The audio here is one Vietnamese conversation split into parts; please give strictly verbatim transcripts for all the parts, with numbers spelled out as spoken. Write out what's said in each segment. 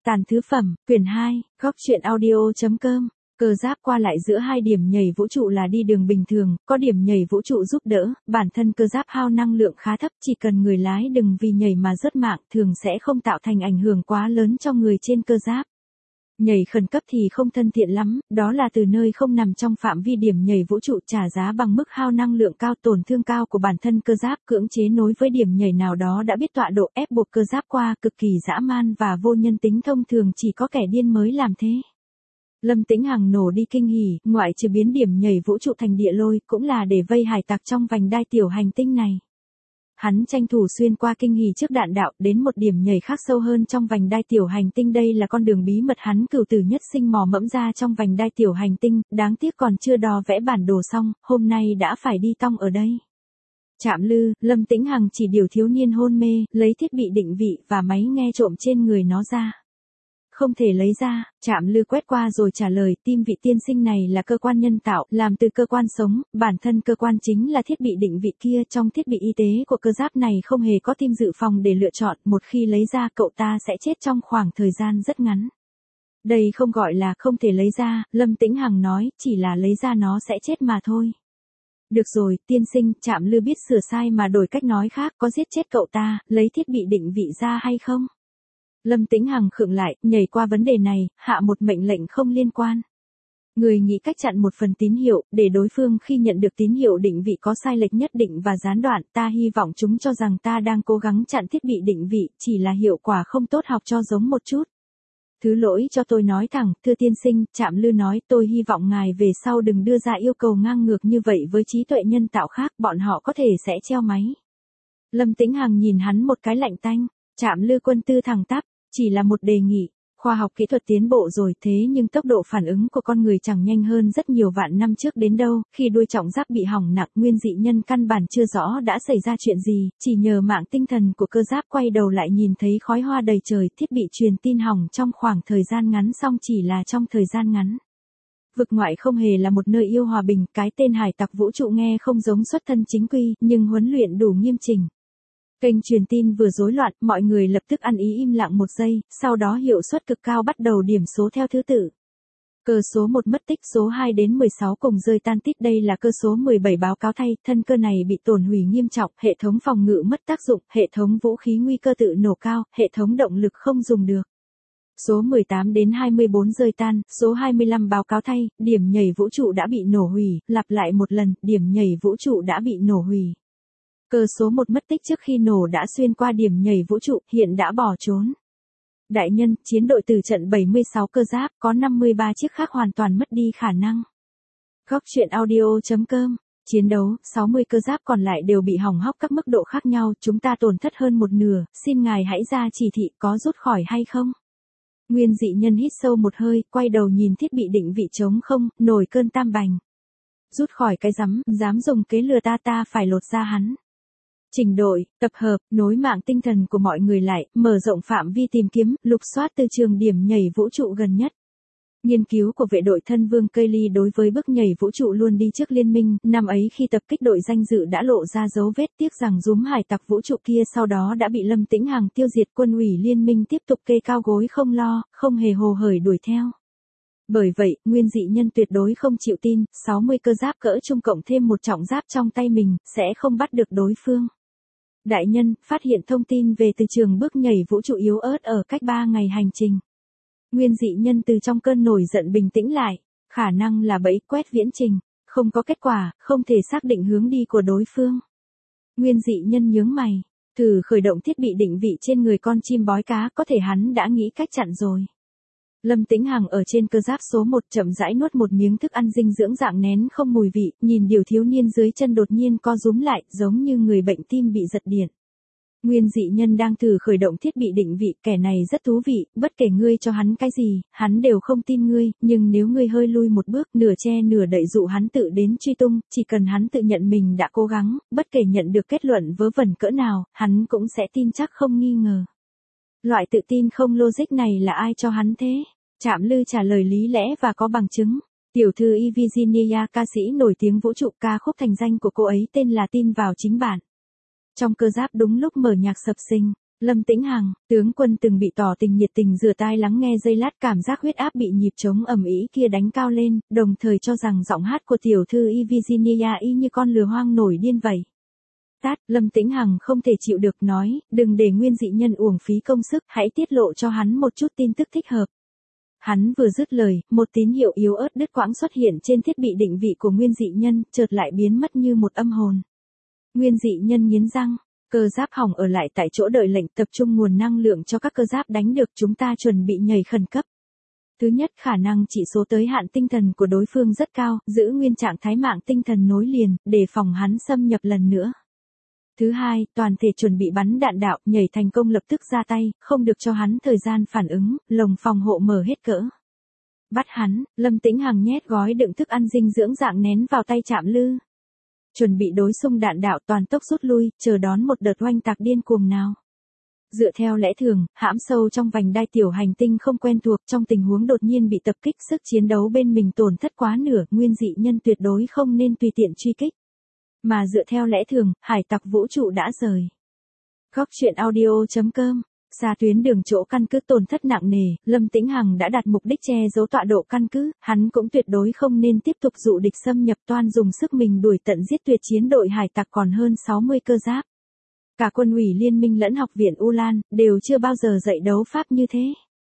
Tàn thứ phẩm, quyển hai, góc truyện audio.com. Cơ giáp qua lại giữa hai điểm nhảy vũ trụ là đi đường bình thường, có điểm nhảy vũ trụ giúp đỡ, bản thân cơ giáp hao năng lượng khá thấp, chỉ cần người lái đừng vì nhảy mà rớt mạng, thường sẽ không tạo thành ảnh hưởng quá lớn cho người trên cơ giáp. Nhảy khẩn cấp thì không thân thiện lắm, đó là từ nơi không nằm trong phạm vi điểm nhảy vũ trụ trả giá bằng mức hao năng lượng cao, tổn thương cao của bản thân cơ giáp, cưỡng chế nối với điểm nhảy nào đó đã biết tọa độ ép buộc cơ giáp qua, cực kỳ dã man và vô nhân tính, thông thường chỉ có kẻ điên mới làm thế. Lâm Tĩnh Hằng nổ đi kinh hỉ, ngoại trừ biến điểm nhảy vũ trụ thành địa lôi, cũng là để vây hải tặc trong vành đai tiểu hành tinh này. Hắn tranh thủ xuyên qua kinh hỉ trước đạn đạo, đến một điểm nhảy khác sâu hơn trong vành đai tiểu hành tinh, đây là con đường bí mật hắn cửu tử nhất sinh mò mẫm ra trong vành đai tiểu hành tinh, đáng tiếc còn chưa đo vẽ bản đồ xong, hôm nay đã phải đi tong ở đây. Trạm lư, Lâm Tĩnh Hằng chỉ điều thiếu niên hôn mê, lấy thiết bị định vị và máy nghe trộm trên người nó ra. Không thể lấy ra, Trạm lư quét qua rồi trả lời, tim vị tiên sinh này là cơ quan nhân tạo, làm từ cơ quan sống, bản thân cơ quan chính là thiết bị định vị kia, trong thiết bị y tế của cơ giáp này không hề có tim dự phòng để lựa chọn, một khi lấy ra cậu ta sẽ chết trong khoảng thời gian rất ngắn. Đây không gọi là không thể lấy ra, Lâm Tĩnh Hằng nói, chỉ là lấy ra nó sẽ chết mà thôi. Được rồi, tiên sinh, Trạm lư biết sửa sai mà đổi cách nói khác, có giết chết cậu ta, lấy thiết bị định vị ra hay không? Lâm Tĩnh Hằng khựng lại, nhảy qua vấn đề này, hạ một mệnh lệnh không liên quan. Người nghĩ cách chặn một phần tín hiệu, để đối phương khi nhận được tín hiệu định vị có sai lệch nhất định và gián đoạn, ta hy vọng chúng cho rằng ta đang cố gắng chặn thiết bị định vị, chỉ là hiệu quả không tốt, học cho giống một chút. Thứ lỗi cho tôi nói thẳng, thưa tiên sinh, Trạm lư nói, tôi hy vọng ngài về sau đừng đưa ra yêu cầu ngang ngược như vậy với trí tuệ nhân tạo khác, bọn họ có thể sẽ treo máy. Lâm Tĩnh Hằng nhìn hắn một cái lạnh tanh, Trạm lư quân tư thẳng tắp. Chỉ là một đề nghị, khoa học kỹ thuật tiến bộ rồi thế nhưng tốc độ phản ứng của con người chẳng nhanh hơn rất nhiều vạn năm trước đến đâu, khi đuôi trọng giáp bị hỏng nặng, nguyên dị nhân căn bản chưa rõ đã xảy ra chuyện gì, chỉ nhờ mạng tinh thần của cơ giáp quay đầu lại nhìn thấy khói hoa đầy trời, thiết bị truyền tin hỏng trong khoảng thời gian ngắn, xong chỉ là trong thời gian ngắn. Vực ngoại không hề là một nơi yêu hòa bình, cái tên hải tặc vũ trụ nghe không giống xuất thân chính quy, nhưng huấn luyện đủ nghiêm chỉnh. Kênh truyền tin vừa rối loạn, mọi người lập tức ăn ý im lặng một giây, sau đó hiệu suất cực cao bắt đầu điểm số theo thứ tự. Cơ số một mất tích, số hai đến mười sáu cùng rơi tan tít, đây là cơ số mười bảy báo cáo thay, thân cơ này bị tổn hủy nghiêm trọng, hệ thống phòng ngự mất tác dụng, hệ thống vũ khí nguy cơ tự nổ cao, hệ thống động lực không dùng được. Số mười tám đến hai mươi bốn rơi tan, số hai mươi lăm báo cáo thay, điểm nhảy vũ trụ đã bị nổ hủy, lặp lại một lần, điểm nhảy vũ trụ đã bị nổ hủy. Cơ số một mất tích trước khi nổ đã xuyên qua điểm nhảy vũ trụ, hiện đã bỏ trốn. Đại nhân, chiến đội từ trận bảy mươi sáu cơ giáp, có năm mươi ba chiếc khác hoàn toàn mất đi khả năng. Góc truyện audio.com. Chiến đấu, sáu mươi cơ giáp còn lại đều bị hỏng hóc các mức độ khác nhau, chúng ta tổn thất hơn một nửa, xin ngài hãy ra chỉ thị, có rút khỏi hay không? Nguyên dị nhân hít sâu một hơi, quay đầu nhìn thiết bị định vị trống không, nổi cơn tam bành. Rút khỏi cái rắm, dám dùng kế lừa ta, ta phải lột ra hắn. Chỉnh đội, tập hợp, nối mạng tinh thần của mọi người lại, mở rộng phạm vi tìm kiếm, lục soát từ trường điểm nhảy vũ trụ gần nhất. Nghiên cứu của vệ đội thân vương Kaylee đối với bước nhảy vũ trụ luôn đi trước liên minh, năm ấy khi tập kích đội danh dự đã lộ ra dấu vết, tiếc rằng giúm hải tặc vũ trụ kia sau đó đã bị Lâm Tĩnh Hằng tiêu diệt, quân ủy liên minh tiếp tục kê cao gối không lo, không hề hồ hởi đuổi theo. Bởi vậy, nguyên dị nhân tuyệt đối không chịu tin, sáu mươi cơ giáp cỡ trung cộng thêm một trọng giáp trong tay mình, sẽ không bắt được đối phương. Đại nhân, phát hiện thông tin về từ trường bước nhảy vũ trụ yếu ớt ở cách ba ngày hành trình. Nguyên dị nhân từ trong cơn nổi giận bình tĩnh lại, khả năng là bẫy quét viễn trình, không có kết quả, không thể xác định hướng đi của đối phương. Nguyên dị nhân nhướng mày, thử khởi động thiết bị định vị trên người con chim bói cá, có thể hắn đã nghĩ cách chặn rồi. Lâm Tĩnh Hằng ở trên cơ giáp số một chậm rãi nuốt một miếng thức ăn dinh dưỡng dạng nén không mùi vị, nhìn điều thiếu niên dưới chân đột nhiên co rúm lại, giống như người bệnh tim bị giật điện. Nguyên dị nhân đang thử khởi động thiết bị định vị, kẻ này rất thú vị, bất kể ngươi cho hắn cái gì, hắn đều không tin ngươi, nhưng nếu ngươi hơi lui một bước, nửa che nửa đậy dụ hắn tự đến truy tung, chỉ cần hắn tự nhận mình đã cố gắng, bất kể nhận được kết luận vớ vẩn cỡ nào, hắn cũng sẽ tin chắc không nghi ngờ. Loại tự tin không logic này là ai cho hắn thế? Trạm lư trả lời lý lẽ và có bằng chứng. Tiểu thư Virginia, ca sĩ nổi tiếng vũ trụ, ca khúc thành danh của cô ấy tên là Tin vào chính bản. Trong cơ giáp đúng lúc mở nhạc sập sình, Lâm Tĩnh Hằng, tướng quân từng bị tỏ tình nhiệt tình rửa tai lắng nghe giây lát cảm giác huyết áp bị nhịp trống ầm ĩ kia đánh cao lên, đồng thời cho rằng giọng hát của tiểu thư y Virginia y như con lừa hoang nổi điên vậy. Tát, Lâm Tĩnh Hằng không thể chịu được nói, đừng để Nguyên Dị Nhân uổng phí công sức, hãy tiết lộ cho hắn một chút tin tức thích hợp. Hắn vừa dứt lời, một tín hiệu yếu ớt đứt quãng xuất hiện trên thiết bị định vị của Nguyên Dị Nhân, chợt lại biến mất như một âm hồn. Nguyên Dị Nhân nghiến răng, cơ giáp hỏng ở lại tại chỗ đợi lệnh, tập trung nguồn năng lượng cho các cơ giáp đánh được, chúng ta chuẩn bị nhảy khẩn cấp. Thứ nhất, khả năng chỉ số tới hạn tinh thần của đối phương rất cao, giữ nguyên trạng thái mạng tinh thần nối liền, để phòng hắn xâm nhập lần nữa. Thứ hai, toàn thể chuẩn bị bắn đạn đạo, nhảy thành công lập tức ra tay, không được cho hắn thời gian phản ứng, lồng phòng hộ mở hết cỡ. Bắt hắn, Lâm Tĩnh Hằng nhét gói đựng thức ăn dinh dưỡng dạng nén vào tay Trạm Lư. Chuẩn bị đối xung đạn đạo, toàn tốc rút lui, chờ đón một đợt oanh tạc điên cuồng nào. Dựa theo lẽ thường, hãm sâu trong vành đai tiểu hành tinh không quen thuộc, trong tình huống đột nhiên bị tập kích, sức chiến đấu bên mình tổn thất quá nửa, Nguyên Dị Nhân tuyệt đối không nên tùy tiện truy kích. Mà dựa theo lẽ thường, hải tặc vũ trụ đã rời. Góc truyện audio chấm com. Xa tuyến đường chỗ căn cứ tổn thất nặng nề, Lâm Tĩnh Hằng đã đạt mục đích che giấu tọa độ căn cứ, hắn cũng tuyệt đối không nên tiếp tục dụ địch xâm nhập, toan dùng sức mình đuổi tận giết tuyệt chiến đội hải tặc còn hơn sáu mươi cơ giáp. Cả quân ủy liên minh lẫn học viện Ulan, đều chưa bao giờ dạy đấu pháp như thế.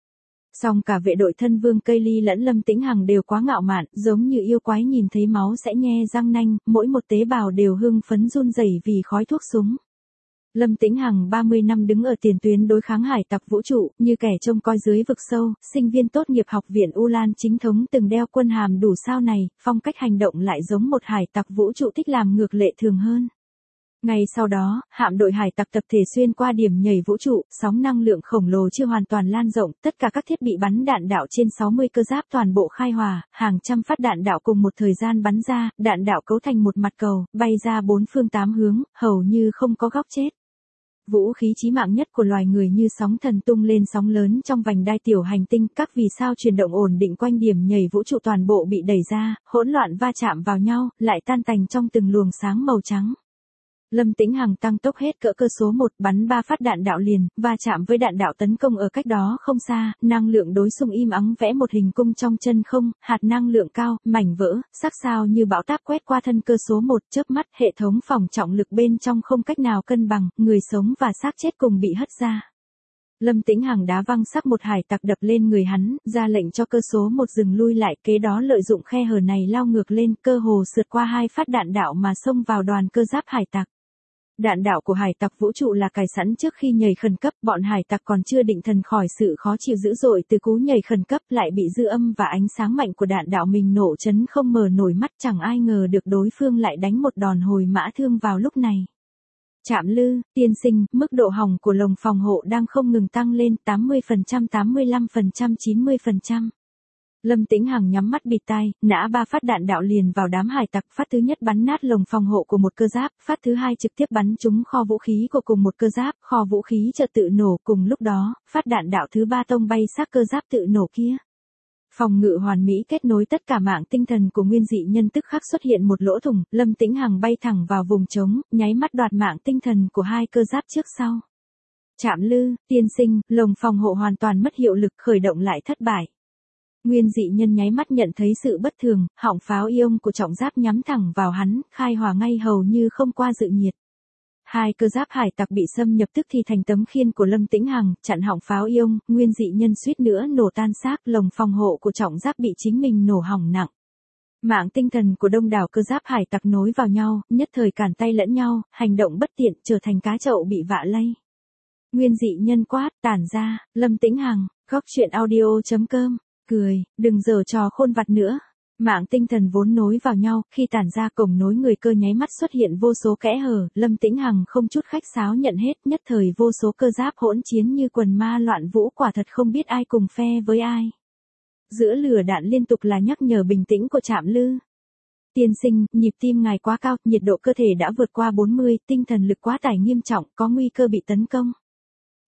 Song cả vệ đội thân vương Cây Ly lẫn Lâm Tĩnh Hằng đều quá ngạo mạn, giống như yêu quái nhìn thấy máu sẽ nhe răng nanh, mỗi một tế bào đều hưng phấn run rẩy vì khói thuốc súng. Lâm Tĩnh Hằng ba mươi năm đứng ở tiền tuyến đối kháng hải tặc vũ trụ, như kẻ trông coi dưới vực sâu, sinh viên tốt nghiệp học viện Ulan chính thống từng đeo quân hàm đủ sao này, phong cách hành động lại giống một hải tặc vũ trụ thích làm ngược lệ thường hơn. Ngay sau đó, hạm đội hải tặc tập thể xuyên qua điểm nhảy vũ trụ, sóng năng lượng khổng lồ chưa hoàn toàn lan rộng, tất cả các thiết bị bắn đạn đạo trên sáu mươi cơ giáp toàn bộ khai hỏa, hàng trăm phát đạn đạo cùng một thời gian bắn ra, đạn đạo cấu thành một mặt cầu, bay ra bốn phương tám hướng, hầu như không có góc chết. Vũ khí chí mạng nhất của loài người như sóng thần tung lên sóng lớn trong vành đai tiểu hành tinh, các vì sao chuyển động ổn định quanh điểm nhảy vũ trụ toàn bộ bị đẩy ra, hỗn loạn va chạm vào nhau, lại tan tành trong từng luồng sáng màu trắng. Lâm Tĩnh Hằng tăng tốc hết cỡ cơ số một, bắn ba phát đạn đạo liền, va chạm với đạn đạo tấn công ở cách đó không xa, năng lượng đối xung im ắng vẽ một hình cung trong chân không, hạt năng lượng cao, mảnh vỡ, sắc sao như bão táp quét qua thân cơ số một, chớp mắt, hệ thống phòng trọng lực bên trong không cách nào cân bằng, người sống và xác chết cùng bị hất ra. Lâm Tĩnh Hằng đá văng xác một hải tặc đập lên người hắn, ra lệnh cho cơ số một dừng lui lại, kế đó lợi dụng khe hở này lao ngược lên, cơ hồ sượt qua hai phát đạn đạo mà xông vào đoàn cơ giáp hải tặc. Đạn đạo của hải tặc vũ trụ là cài sẵn trước khi nhảy khẩn cấp, bọn hải tặc còn chưa định thần khỏi sự khó chịu dữ dội từ cú nhảy khẩn cấp, lại bị dư âm và ánh sáng mạnh của đạn đạo mình nổ chấn không mở nổi mắt, chẳng ai ngờ được đối phương lại đánh một đòn hồi mã thương vào lúc này. Trạm Lư, tiên sinh, mức độ hỏng của lồng phòng hộ đang không ngừng tăng lên, tám mươi phần trăm, tám mươi lăm phần trăm, chín mươi phần trăm. Lâm Tĩnh Hằng nhắm mắt bịt tai, nã ba phát đạn đạo liền vào đám hải tặc, phát thứ nhất bắn nát lồng phòng hộ của một cơ giáp, phát thứ hai trực tiếp bắn trúng kho vũ khí của cùng một cơ giáp, kho vũ khí chợt tự nổ, cùng lúc đó, phát đạn đạo thứ ba tông bay xác cơ giáp tự nổ kia. Phòng ngự hoàn mỹ kết nối tất cả mạng tinh thần của Nguyên Dị Nhân tức khắc xuất hiện một lỗ thủng, Lâm Tĩnh Hằng bay thẳng vào vùng trống, nháy mắt đoạt mạng tinh thần của hai cơ giáp trước sau. Trạm Lư, tiên sinh, lồng phòng hộ hoàn toàn mất hiệu lực, khởi động lại thất bại. Nguyên Dị Nhân nháy mắt nhận thấy sự bất thường, họng pháo ion của trọng giáp nhắm thẳng vào hắn, khai hỏa ngay hầu như không qua dự nhiệt. Hai cơ giáp hải tặc bị xâm nhập tức thì thành tấm khiên của Lâm Tĩnh Hằng, chặn họng pháo ion, Nguyên Dị Nhân suýt nữa nổ tan xác, lồng phòng hộ của trọng giáp bị chính mình nổ hỏng nặng. Mạng tinh thần của đông đảo cơ giáp hải tặc nối vào nhau, nhất thời cản tay lẫn nhau, hành động bất tiện, trở thành cá chậu bị vạ lây. Nguyên Dị Nhân quát, tản ra, Lâm Tĩnh Hằng, góc truyện audio chấm com. Cười, đừng giở trò khôn vặt nữa. Mạng tinh thần vốn nối vào nhau, khi tản ra cổng nối người cơ nháy mắt xuất hiện vô số kẽ hở, Lâm Tĩnh Hằng không chút khách sáo nhận hết, nhất thời vô số cơ giáp hỗn chiến như quần ma loạn vũ, quả thật không biết ai cùng phe với ai. Giữa lửa đạn liên tục là nhắc nhở bình tĩnh của Trạm Lư. Tiên sinh, nhịp tim ngài quá cao, nhiệt độ cơ thể đã vượt qua bốn mươi, tinh thần lực quá tải nghiêm trọng, có nguy cơ bị tấn công.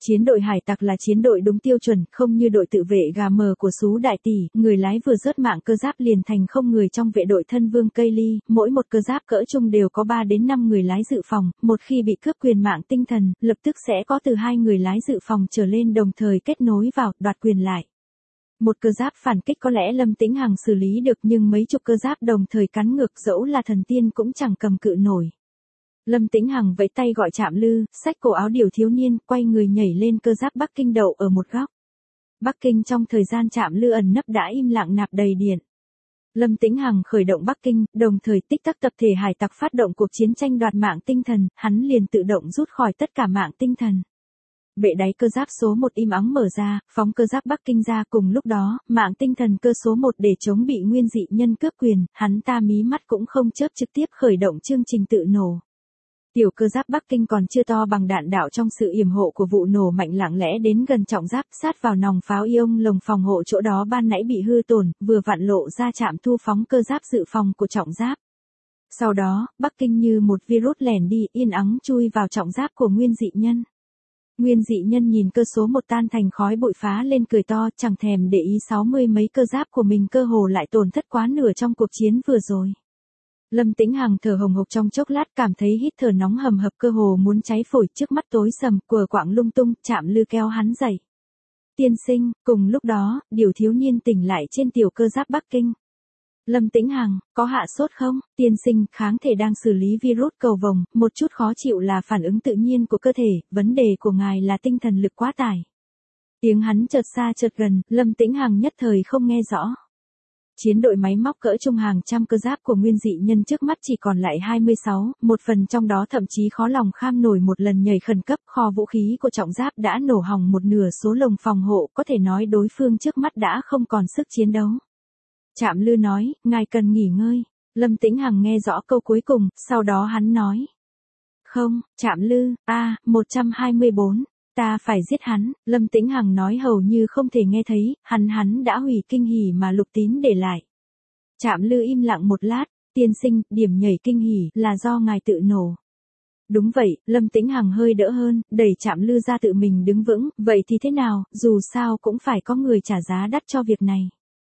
Chiến đội hải tặc là chiến đội đúng tiêu chuẩn, không như đội tự vệ gà mờ của Sú Đại Tỷ, người lái vừa rớt mạng cơ giáp liền thành không người trong vệ đội thân vương cây ly, mỗi một cơ giáp cỡ trung đều có ba đến năm người lái dự phòng, một khi bị cướp quyền mạng tinh thần, lập tức sẽ có từ hai người lái dự phòng trở lên đồng thời kết nối vào, đoạt quyền lại. Một cơ giáp phản kích có lẽ Lâm Tĩnh Hằng xử lý được nhưng mấy chục cơ giáp đồng thời cắn ngược dẫu là thần tiên cũng chẳng cầm cự nổi. Lâm Tĩnh Hằng vẫy tay gọi Trạm Lư, xách cổ áo Điều thiếu niên, quay người nhảy lên cơ giáp Bắc Kinh đậu ở một góc. Bắc Kinh trong thời gian Trạm Lư ẩn nấp đã im lặng nạp đầy điện. Lâm Tĩnh Hằng khởi động Bắc Kinh, đồng thời tích tắc tập thể hải tặc phát động cuộc chiến tranh đoạt mạng tinh thần, hắn liền tự động rút khỏi tất cả mạng tinh thần. Bệ đáy cơ giáp số một im ắng mở ra, phóng cơ giáp Bắc Kinh ra cùng lúc đó, mạng tinh thần cơ số một để chống bị nguyên dị nhân cướp quyền, hắn ta mí mắt cũng không chớp trực tiếp khởi động chương trình tự nổ. Tiểu cơ giáp Bắc Kinh còn chưa to bằng đạn đạo trong sự yểm hộ của vụ nổ mạnh lặng lẽ đến gần trọng giáp sát vào nòng pháo ion lồng phòng hộ chỗ đó ban nãy bị hư tổn, vừa vặn lộ ra chạm thu phóng cơ giáp dự phòng của trọng giáp. Sau đó, Bắc Kinh như một virus lẻn đi yên ắng chui vào trọng giáp của nguyên dị nhân. Nguyên dị nhân nhìn cơ số một tan thành khói bụi phá lên cười to, chẳng thèm để ý sáu mươi mấy cơ giáp của mình cơ hồ lại tổn thất quá nửa trong cuộc chiến vừa rồi. Lâm Tĩnh Hằng thở hồng hộc trong chốc lát cảm thấy hít thở nóng hầm hập cơ hồ muốn cháy phổi trước mắt tối sầm, quờ quạng lung tung, Trạm Lư kéo hắn dậy. Tiên sinh, cùng lúc đó, Điều thiếu niên tỉnh lại trên tiểu cơ giáp Bắc Kinh. Lâm Tĩnh Hằng, có hạ sốt không? Tiên sinh, kháng thể đang xử lý virus cầu vồng, một chút khó chịu là phản ứng tự nhiên của cơ thể, vấn đề của ngài là tinh thần lực quá tải. Tiếng hắn chợt xa chợt gần, Lâm Tĩnh Hằng nhất thời không nghe rõ. Chiến đội máy móc cỡ trung hàng trăm cơ giáp của nguyên dị nhân trước mắt chỉ còn lại hai mươi sáu, một phần trong đó thậm chí khó lòng kham nổi một lần nhảy khẩn cấp, kho vũ khí của trọng giáp đã nổ hỏng một nửa số lồng phòng hộ, có thể nói đối phương trước mắt đã không còn sức chiến đấu. Trạm Lư nói, ngài cần nghỉ ngơi. Lâm Tĩnh Hằng nghe rõ câu cuối cùng, sau đó hắn nói. Không, Trạm Lư, a, một trăm hai mươi bốn. Ta phải giết hắn, Lâm Tĩnh Hằng nói hầu như không thể nghe thấy, hắn hắn đã hủy kinh hỉ mà Lục Tín để lại. Trạm Lư im lặng một lát, tiên sinh, điểm nhảy kinh hỉ là do ngài tự nổ. Đúng vậy, Lâm Tĩnh Hằng hơi đỡ hơn, đẩy Trạm Lư ra tự mình đứng vững, vậy thì thế nào, dù sao cũng phải có người trả giá đắt cho việc này.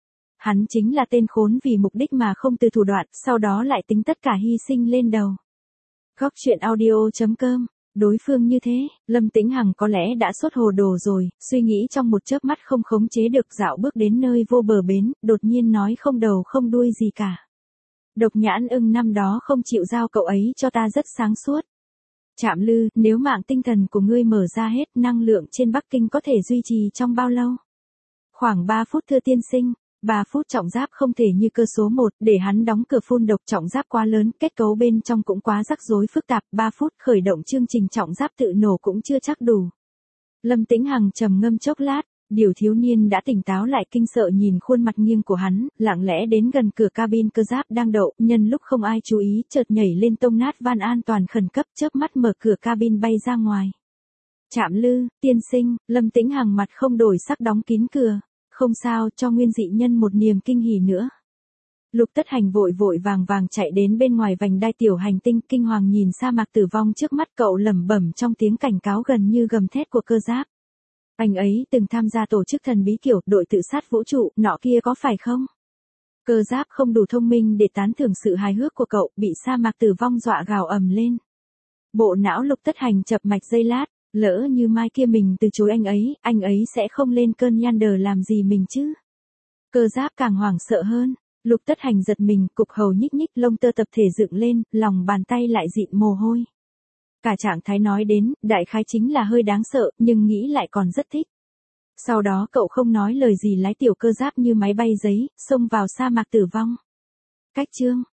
Hắn chính là tên khốn vì mục đích mà không từ thủ đoạn, sau đó lại tính tất cả hy sinh lên đầu. Góc truyện audio chấm com. Đối phương như thế, Lâm Tĩnh Hằng có lẽ đã sốt hồ đồ rồi, suy nghĩ trong một chớp mắt không khống chế được dạo bước đến nơi vô bờ bến, đột nhiên nói không đầu không đuôi gì cả. Độc Nhãn Ưng năm đó không chịu giao cậu ấy cho ta rất sáng suốt. Trạm Lư, nếu mạng tinh thần của ngươi mở ra hết, năng lượng trên Bắc Kinh có thể duy trì trong bao lâu? Khoảng ba phút thưa tiên sinh. ba phút trọng giáp không thể như cơ số một, để hắn đóng cửa phun độc trọng giáp quá lớn, kết cấu bên trong cũng quá rắc rối phức tạp, ba phút khởi động chương trình trọng giáp tự nổ cũng chưa chắc đủ. Lâm Tĩnh Hằng trầm ngâm chốc lát, Điều thiếu niên đã tỉnh táo lại kinh sợ nhìn khuôn mặt nghiêng của hắn, lặng lẽ đến gần cửa cabin cơ giáp đang đậu, nhân lúc không ai chú ý, chợt nhảy lên tông nát van an toàn khẩn cấp, chớp mắt mở cửa cabin bay ra ngoài. Trạm Lư, tiên sinh, Lâm Tĩnh Hằng mặt không đổi sắc đóng kín cửa. Không sao, cho nguyên dị nhân một niềm kinh hỉ nữa. Lục Tất Hành vội vội vàng vàng chạy đến bên ngoài vành đai tiểu hành tinh, kinh hoàng nhìn sa mạc tử vong trước mắt cậu lẩm bẩm trong tiếng cảnh cáo gần như gầm thét của cơ giáp. Anh ấy từng tham gia tổ chức thần bí kiểu đội tự sát vũ trụ, nọ kia có phải không? Cơ giáp không đủ thông minh để tán thưởng sự hài hước của cậu, bị sa mạc tử vong dọa gào ầm lên. Bộ não Lục Tất Hành chập mạch giây lát. Lỡ như mai kia mình từ chối anh ấy, anh ấy sẽ không lên cơn yander làm gì mình chứ. Cơ giáp càng hoảng sợ hơn, Lục Tất Hành giật mình, cục hầu nhích nhích, lông tơ tập thể dựng lên, lòng bàn tay lại dịn mồ hôi. Cả trạng thái nói đến, đại khái chính là hơi đáng sợ, nhưng nghĩ lại còn rất thích. Sau đó cậu không nói lời gì lái tiểu cơ giáp như máy bay giấy, xông vào sa mạc tử vong. Cách chương